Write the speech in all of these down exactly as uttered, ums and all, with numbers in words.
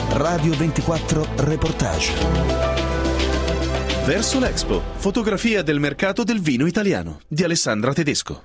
Radio ventiquattro Reportage. Verso l'Expo, fotografia del mercato del vino italiano di Alessandra Tedesco.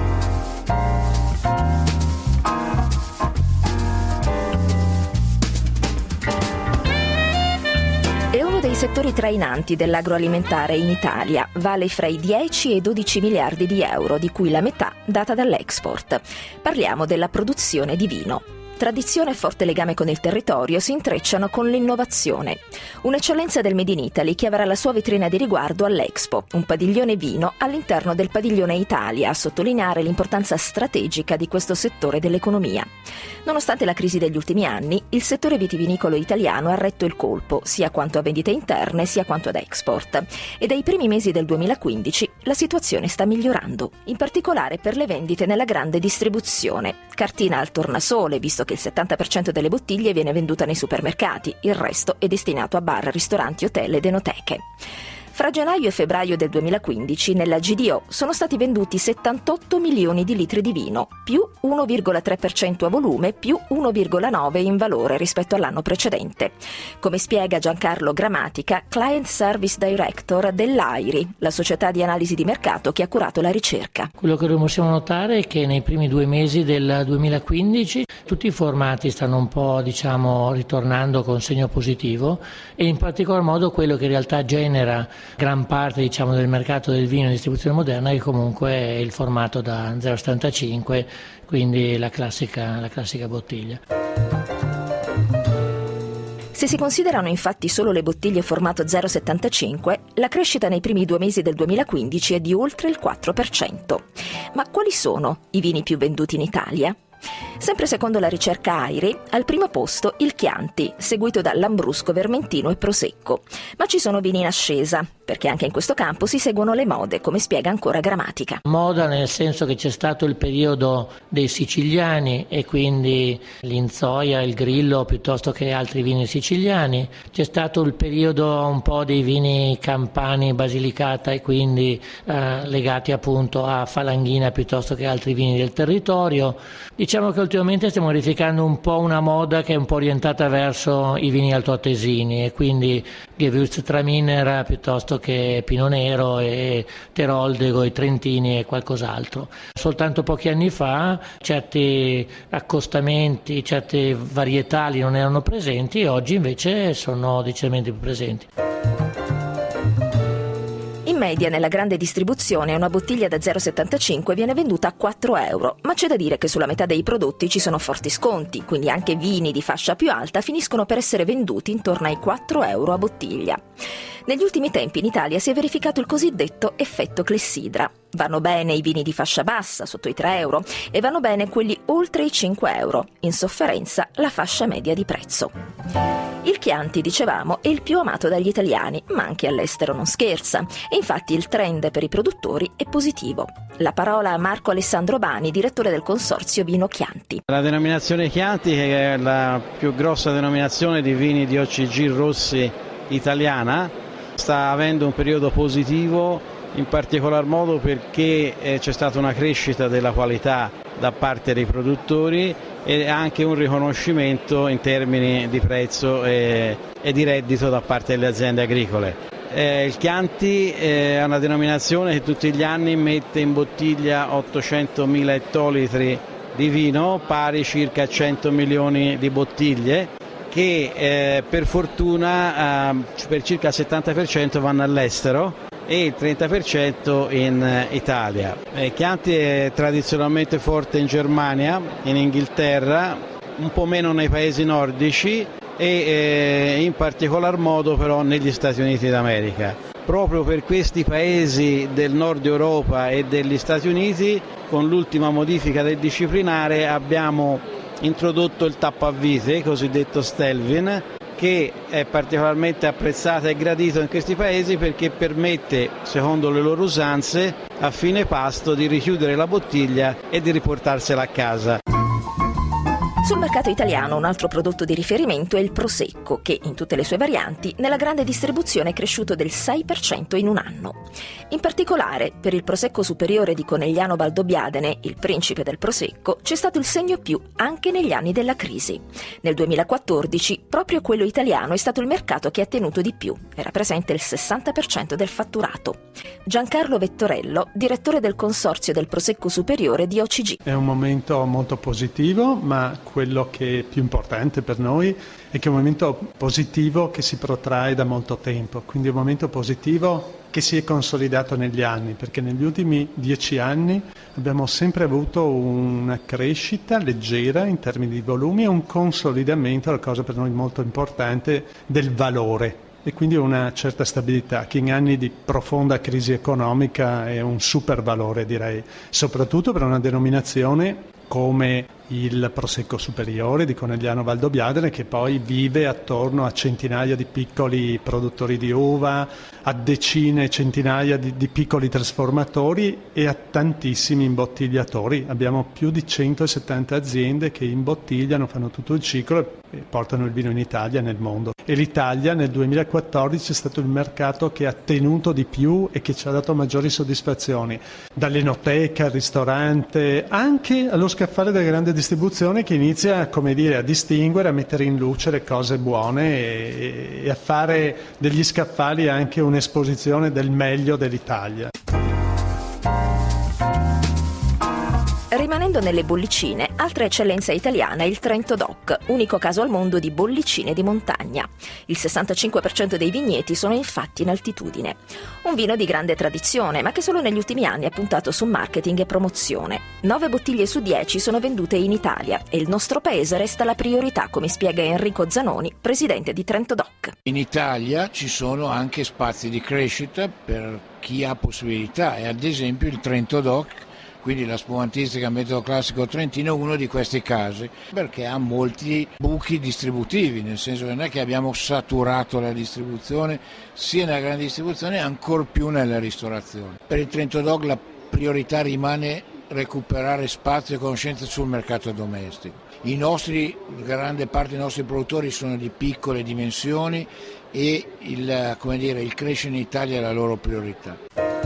È uno dei settori trainanti dell'agroalimentare in Italia, vale fra i dieci e i dodici miliardi di euro, di cui la metà data dall'export. Parliamo della produzione di vino. Tradizione e forte legame con il territorio si intrecciano con l'innovazione. Un'eccellenza del Made in Italy che avrà la sua vetrina di riguardo all'Expo, un padiglione vino all'interno del padiglione Italia, a sottolineare l'importanza strategica di questo settore dell'economia. Nonostante la crisi degli ultimi anni, il settore vitivinicolo italiano ha retto il colpo, sia quanto a vendite interne sia quanto ad export. E dai primi mesi del duemilaquindici la situazione sta migliorando, in particolare per le vendite nella grande distribuzione. Cartina al tornasole, visto che il settanta per cento delle bottiglie viene venduta nei supermercati, il resto è destinato a bar, ristoranti, hotel ed enoteche. Fra gennaio e febbraio del duemilaquindici nella G D O sono stati venduti settantotto milioni di litri di vino, più uno virgola tre per cento a volume, più uno virgola nove in valore rispetto all'anno precedente. Come spiega Giancarlo Grammatica, Client Service Director dell'A I R I, la società di analisi di mercato che ha curato la ricerca. Quello che possiamo notare è che nei primi due mesi del duemilaquindici tutti i formati stanno un po', diciamo, ritornando con segno positivo, e in particolar modo quello che in realtà genera gran parte, diciamo, del mercato del vino in distribuzione moderna, che comunque è il formato da zero virgola settantacinque, quindi la classica, la classica bottiglia. Se si considerano infatti solo le bottiglie formato zero virgola settantacinque, la crescita nei primi due mesi del duemilaquindici è di oltre il quattro per cento. Ma quali sono i vini più venduti in Italia? Sempre secondo la ricerca A I R I, al primo posto il Chianti, seguito da Lambrusco, Vermentino e Prosecco. Ma ci sono vini in ascesa, perché anche in questo campo si seguono le mode, come spiega ancora Grammatica. Moda nel senso che c'è stato il periodo dei siciliani e quindi l'Inzoia, il Grillo, piuttosto che altri vini siciliani. C'è stato il periodo un po' dei vini campani, Basilicata, e quindi eh, legati appunto a Falanghina piuttosto che altri vini del territorio. Diciamo che ultimamente stiamo verificando un po' una moda che è un po' orientata verso i vini altoatesini, e quindi Gewürztraminer piuttosto che Pinot Nero e Teroldego, i Trentini e qualcos'altro. Soltanto pochi anni fa certi accostamenti, certe varietali non erano presenti, e oggi invece sono decisamente più presenti. In media nella grande distribuzione una bottiglia da zero virgola settantacinque viene venduta a quattro euro, ma c'è da dire che sulla metà dei prodotti ci sono forti sconti, quindi anche vini di fascia più alta finiscono per essere venduti intorno ai quattro euro a bottiglia. Negli ultimi tempi in Italia si è verificato il cosiddetto effetto clessidra. Vanno bene i vini di fascia bassa, sotto i tre euro, e vanno bene quelli oltre i cinque euro, in sofferenza la fascia media di prezzo. Il Chianti, dicevamo, è il più amato dagli italiani, ma anche all'estero non scherza, e infatti il trend per i produttori è positivo. La parola a Marco Alessandro Bani, direttore del consorzio Vino Chianti. La denominazione Chianti, che è la più grossa denominazione di vini di O C G rossi italiana, sta avendo un periodo positivo, in particolar modo perché eh, c'è stata una crescita della qualità da parte dei produttori e anche un riconoscimento in termini di prezzo e, e di reddito da parte delle aziende agricole. Eh, il Chianti eh, è una denominazione che tutti gli anni mette in bottiglia ottocentomila ettolitri di vino, pari circa cento milioni di bottiglie, che eh, per fortuna eh, per circa il settanta per cento vanno all'estero e il trenta per cento in Italia. Eh, Chianti è tradizionalmente forte in Germania, in Inghilterra, un po' meno nei paesi nordici e eh, in particolar modo però negli Stati Uniti d'America. Proprio per questi paesi del nord Europa e degli Stati Uniti, con l'ultima modifica del disciplinare, abbiamo introdotto il tappo a vite, cosiddetto Stelvin, che è particolarmente apprezzato e gradito in questi paesi perché permette, secondo le loro usanze, a fine pasto di richiudere la bottiglia e di riportarsela a casa. Sul mercato italiano un altro prodotto di riferimento è il Prosecco, che in tutte le sue varianti nella grande distribuzione è cresciuto del sei per cento in un anno. In particolare, per il Prosecco superiore di Conegliano Valdobbiadene, il principe del Prosecco, c'è stato il segno più anche negli anni della crisi. Nel duemilaquattordici proprio quello italiano è stato il mercato che ha tenuto di più e rappresenta il sessanta per cento del fatturato. Giancarlo Vettorello, direttore del consorzio del Prosecco superiore di O C G. È un momento molto positivo, ma quello che è più importante per noi è che è un momento positivo che si protrae da molto tempo, quindi è un momento positivo che si è consolidato negli anni, perché negli ultimi dieci anni abbiamo sempre avuto una crescita leggera in termini di volumi e un consolidamento, la cosa per noi molto importante, del valore. E quindi una certa stabilità che in anni di profonda crisi economica è un super valore, direi, soprattutto per una denominazione come il Prosecco superiore di Conegliano Valdobbiadene, che poi vive attorno a centinaia di piccoli produttori di uva, a decine, centinaia di, di piccoli trasformatori e a tantissimi imbottigliatori. Abbiamo più di centosettanta aziende che imbottigliano, fanno tutto il ciclo e portano il vino in Italia e nel mondo. E l'Italia nel duemilaquattordici è stato il mercato che ha tenuto di più e che ci ha dato maggiori soddisfazioni, dall'enoteca al ristorante, anche allo scaffale della grande distribuzione, che inizia, come dire, a distinguere, a mettere in luce le cose buone e, e a fare degli scaffali anche un'esposizione del meglio dell'Italia. Rimanendo nelle bollicine, altra eccellenza italiana è il Trento DOC, unico caso al mondo di bollicine di montagna. Il sessantacinque per cento dei vigneti sono infatti in altitudine. Un vino di grande tradizione, ma che solo negli ultimi anni ha puntato su marketing e promozione. Nove bottiglie su dieci sono vendute in Italia e il nostro paese resta la priorità, come spiega Enrico Zanoni, presidente di Trento DOC. In Italia ci sono anche spazi di crescita per chi ha possibilità e ad esempio il Trento DOC, quindi la spumantistica metodo classico trentino, è uno di questi casi, perché ha molti buchi distributivi, nel senso che non è che abbiamo saturato la distribuzione sia nella grande distribuzione e ancor più nella ristorazione. Per il Trento DOC la priorità rimane recuperare spazio e conoscenze sul mercato domestico. I nostri, grande parte dei nostri produttori sono di piccole dimensioni e il, come dire, il crescere in Italia è la loro priorità.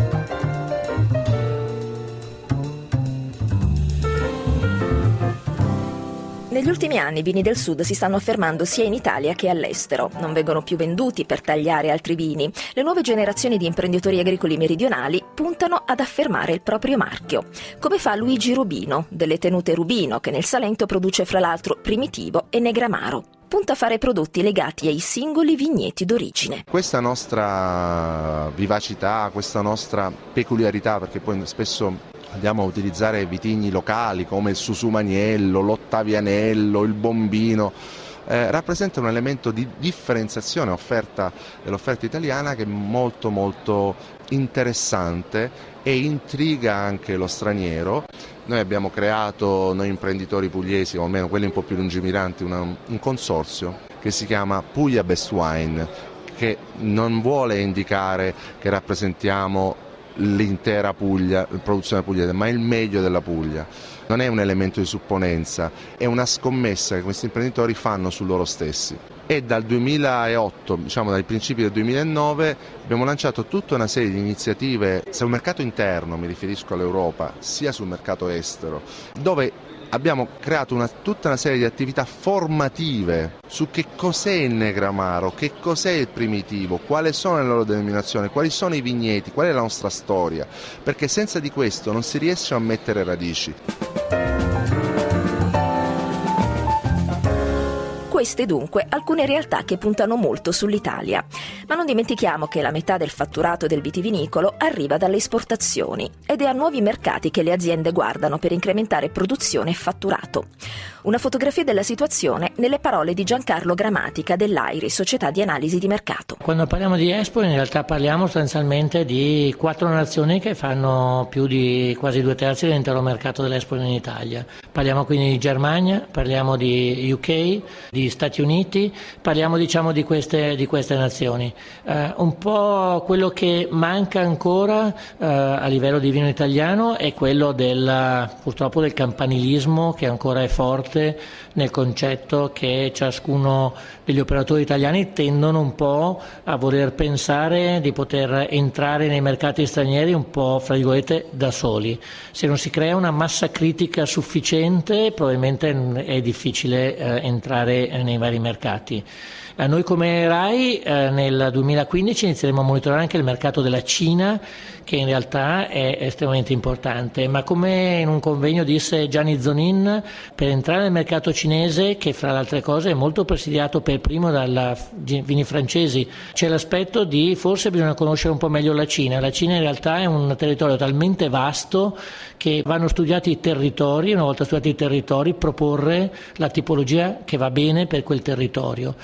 Negli ultimi anni i vini del sud si stanno affermando sia in Italia che all'estero. Non vengono più venduti per tagliare altri vini. Le nuove generazioni di imprenditori agricoli meridionali puntano ad affermare il proprio marchio, come fa Luigi Rubino, delle Tenute Rubino, che nel Salento produce fra l'altro Primitivo e Negramaro. Punta a fare prodotti legati ai singoli vigneti d'origine. Questa nostra vivacità, questa nostra peculiarità, perché poi spesso andiamo a utilizzare vitigni locali come il Susumaniello, l'Ottavianello, il Bombino, eh, rappresenta un elemento di differenziazione offerta dell'offerta italiana che è molto molto interessante e intriga anche lo straniero. Noi abbiamo creato, noi imprenditori pugliesi, o almeno quelli un po' più lungimiranti, una, un consorzio che si chiama Puglia Best Wine, che non vuole indicare che rappresentiamo l'intera Puglia, la produzione pugliese, ma il meglio della Puglia. Non è un elemento di supponenza, è una scommessa che questi imprenditori fanno su loro stessi. E dal duemilaotto, diciamo dai principi del duemilanove, abbiamo lanciato tutta una serie di iniziative sul mercato interno, mi riferisco all'Europa, sia sul mercato estero, dove abbiamo creato una, tutta una serie di attività formative su che cos'è il Negramaro, che cos'è il Primitivo, quali sono le loro denominazioni, quali sono i vigneti, qual è la nostra storia, perché senza di questo non si riesce a mettere radici. Queste dunque alcune realtà che puntano molto sull'Italia. Ma non dimentichiamo che la metà del fatturato del vitivinicolo arriva dalle esportazioni ed è a nuovi mercati che le aziende guardano per incrementare produzione e fatturato. Una fotografia della situazione nelle parole di Giancarlo Gramatica dell'A I R I, società di analisi di mercato. Quando parliamo di Expo in realtà parliamo sostanzialmente di quattro nazioni che fanno più di quasi due terzi dell'intero mercato dell'Expo in Italia. Parliamo quindi di Germania, parliamo di U K, di gli Stati Uniti, parliamo diciamo di queste, di queste nazioni. Eh, un po' quello che manca ancora eh, a livello di vino italiano è quello del, purtroppo del campanilismo, che ancora è forte nel concetto che ciascuno degli operatori italiani tendono un po' a voler pensare di poter entrare nei mercati stranieri un po' fra virgolette da soli. Se non si crea una massa critica sufficiente probabilmente è difficile eh, entrare nei vari mercati. Eh, noi come RAI eh, nel duemilaquindici inizieremo a monitorare anche il mercato della Cina, che in realtà è estremamente importante, ma come in un convegno disse Gianni Zonin, per entrare nel mercato cinese, che fra le altre cose è molto presidiato per primo dai vini francesi, c'è l'aspetto di forse bisogna conoscere un po' meglio la Cina. La Cina in realtà è un territorio talmente vasto che vanno studiati i territori, una volta studiati i territori proporre la tipologia che va bene per quel territorio.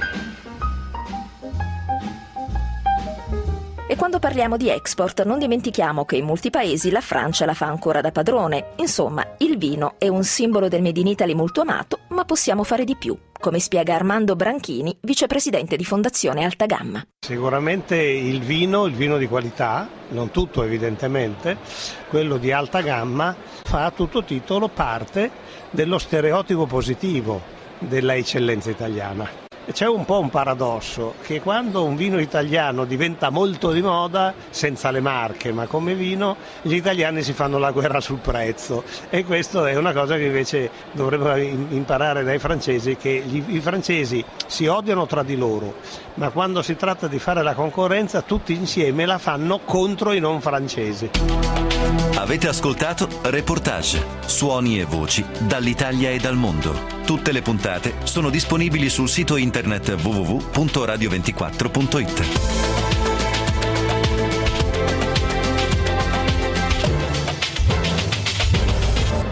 E quando parliamo di export non dimentichiamo che in molti paesi la Francia la fa ancora da padrone. Insomma, il vino è un simbolo del Made in Italy molto amato, ma possiamo fare di più, come spiega Armando Branchini, vicepresidente di Fondazione Alta Gamma. Sicuramente il vino, il vino di qualità, non tutto evidentemente, quello di alta gamma fa a tutto titolo parte dello stereotipo positivo della eccellenza italiana. C'è un po' un paradosso, che quando un vino italiano diventa molto di moda, senza le marche ma come vino, gli italiani si fanno la guerra sul prezzo, e questo è una cosa che invece dovremmo imparare dai francesi, che gli, i francesi si odiano tra di loro, ma quando si tratta di fare la concorrenza tutti insieme la fanno contro i non francesi. Avete ascoltato Reportage, suoni e voci dall'Italia e dal mondo. Tutte le puntate sono disponibili sul sito internet w w w punto radio ventiquattro punto it.